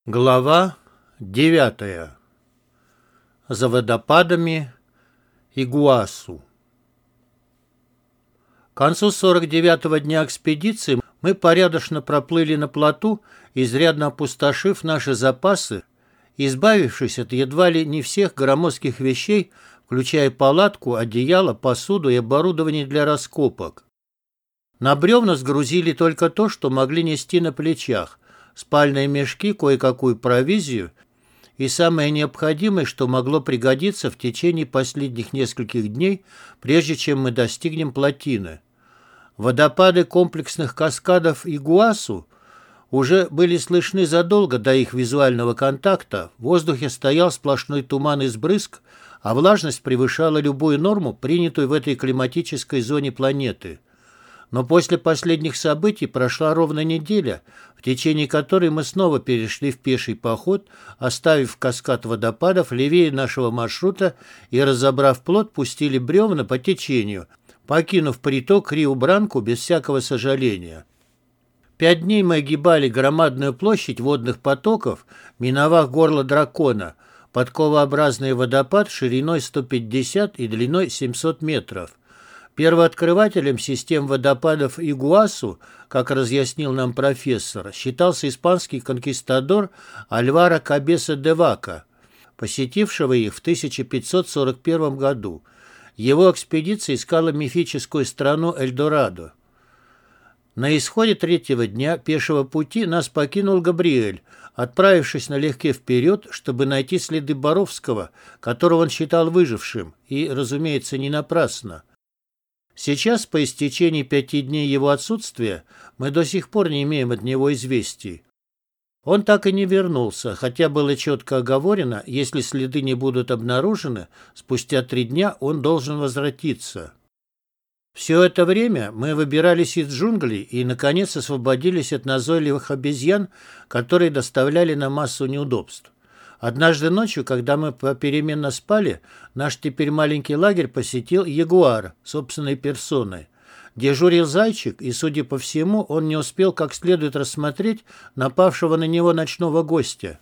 Глава 9. За водопадами Игуасу. К концу 49-го дня экспедиции мы порядочно проплыли на плоту, изрядно опустошив наши запасы, избавившись от едва ли не всех громоздких вещей, включая палатку, одеяло, посуду и оборудование для раскопок. На бревна сгрузили только то, что могли нести на плечах: спальные мешки, кое-какую провизию и самое необходимое, что могло пригодиться в течение последних нескольких дней, прежде чем мы достигнем плотины. Водопады комплексных каскадов Игуасу уже были слышны задолго до их визуального контакта. В воздухе стоял сплошной туман из брызг, а влажность превышала любую норму, принятую в этой климатической зоне планеты. Но после последних событий прошла ровно неделя, в течение которой мы снова перешли в пеший поход, оставив каскад водопадов левее нашего маршрута и, разобрав плот, пустили бревна по течению, покинув приток Риу-Бранку без всякого сожаления. 5 дней мы огибали громадную площадь водных потоков, миновав горло дракона, подковообразный водопад шириной 150 и длиной 700 метров. Первооткрывателем систем водопадов Игуасу, как разъяснил нам профессор, считался испанский конкистадор Альваро Кабеса де Вака, посетившего их в 1541 году. Его экспедиция искала мифическую страну Эльдорадо. На исходе 3-го дня пешего пути нас покинул Габриэль, отправившись налегке вперед, чтобы найти следы Боровского, которого он считал выжившим, и, разумеется, не напрасно. Сейчас, по истечении 5 дней его отсутствия, мы до сих пор не имеем от него известий. Он так и не вернулся, хотя было четко оговорено, если следы не будут обнаружены, спустя 3 дня он должен возвратиться. Все это время мы выбирались из джунглей и, наконец, освободились от назойливых обезьян, которые доставляли нам массу неудобств. Однажды ночью, когда мы попеременно спали, наш теперь маленький лагерь посетил ягуар собственной персоной. Дежурил зайчик, и, судя по всему, он не успел как следует рассмотреть напавшего на него ночного гостя.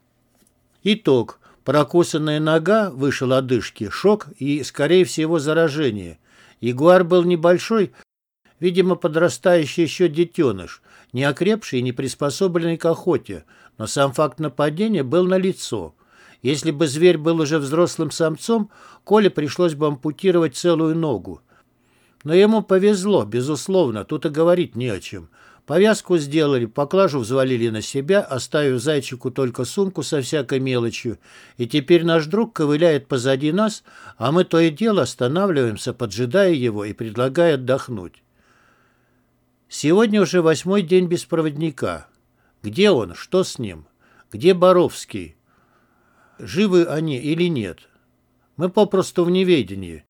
Итог. Прокусанная нога, выше лодыжки, шок и, скорее всего, заражение. Ягуар был небольшой, видимо, подрастающий еще детеныш, не окрепший и не приспособленный к охоте, но сам факт нападения был налицо. Если бы зверь был уже взрослым самцом, Коле пришлось бы ампутировать целую ногу. Но ему повезло, безусловно, тут и говорить не о чем. Повязку сделали, поклажу взвалили на себя, оставив зайчику только сумку со всякой мелочью, и теперь наш друг ковыляет позади нас, а мы то и дело останавливаемся, поджидая его и предлагая отдохнуть. Сегодня уже 8-й день без проводника. Где он? Что с ним? Где Боровский? Живы они или нет? Мы попросту в неведении.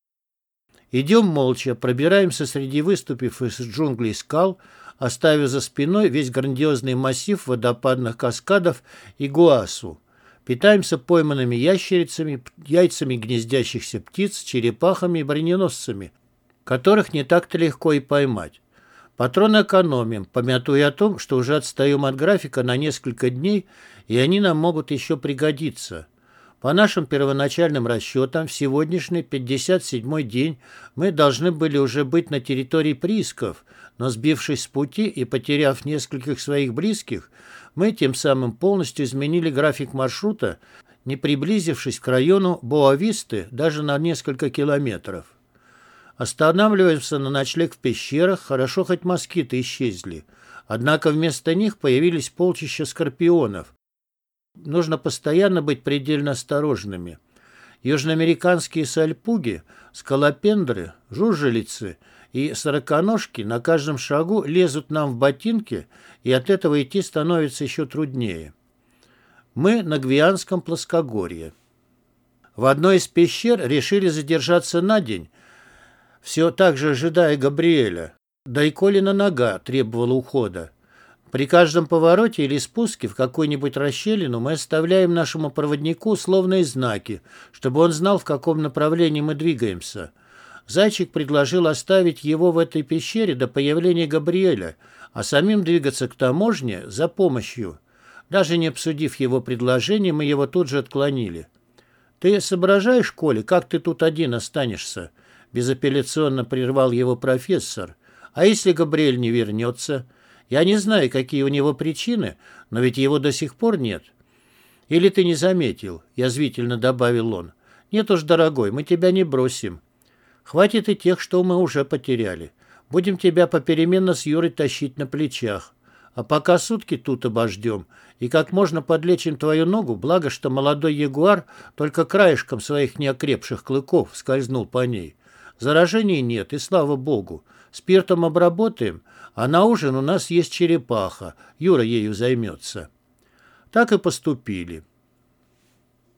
Идем молча, пробираемся среди выступив из джунглей скал, оставив за спиной весь грандиозный массив водопадных каскадов Игуасу. Питаемся пойманными ящерицами, яйцами гнездящихся птиц, черепахами и броненосцами, которых не так-то легко и поймать. Патроны экономим, помятуя о том, что уже отстаем от графика на несколько дней, и они нам могут еще пригодиться. По нашим первоначальным расчетам, в сегодняшний 57-й день мы должны были уже быть на территории приисков, но, сбившись с пути и потеряв нескольких своих близких, мы тем самым полностью изменили график маршрута, не приблизившись к району Боа-Висты даже на несколько километров. Останавливаемся на ночлег в пещерах, хорошо хоть москиты исчезли. Однако вместо них появились полчища скорпионов. Нужно постоянно быть предельно осторожными. Южноамериканские сальпуги, скалопендры, жужелицы и сороконожки на каждом шагу лезут нам в ботинки, и от этого идти становится еще труднее. Мы на Гвианском плоскогорье. В одной из пещер решили задержаться на день, все так же ожидая Габриэля. Да и Колина нога требовала ухода. При каждом повороте или спуске в какую-нибудь расщелину мы оставляем нашему проводнику условные знаки, чтобы он знал, в каком направлении мы двигаемся. Зайчик предложил оставить его в этой пещере до появления Габриэля, а самим двигаться к таможне за помощью. Даже не обсудив его предложение, мы его тут же отклонили. «Ты соображаешь, Коля, как ты тут один останешься?» Безапелляционно прервал его профессор. «А если Габриэль не вернется? Я не знаю, какие у него причины, но ведь его до сих пор нет». «Или ты не заметил?» – язвительно добавил он. «Нет уж, дорогой, мы тебя не бросим. Хватит и тех, что мы уже потеряли. Будем тебя попеременно с Юрой тащить на плечах. А пока сутки тут обождем и как можно подлечим твою ногу, благо, что молодой ягуар только краешком своих неокрепших клыков скользнул по ней. Заражений нет, и слава богу. Спиртом обработаем, а на ужин у нас есть черепаха. Юра ею займется». Так и поступили.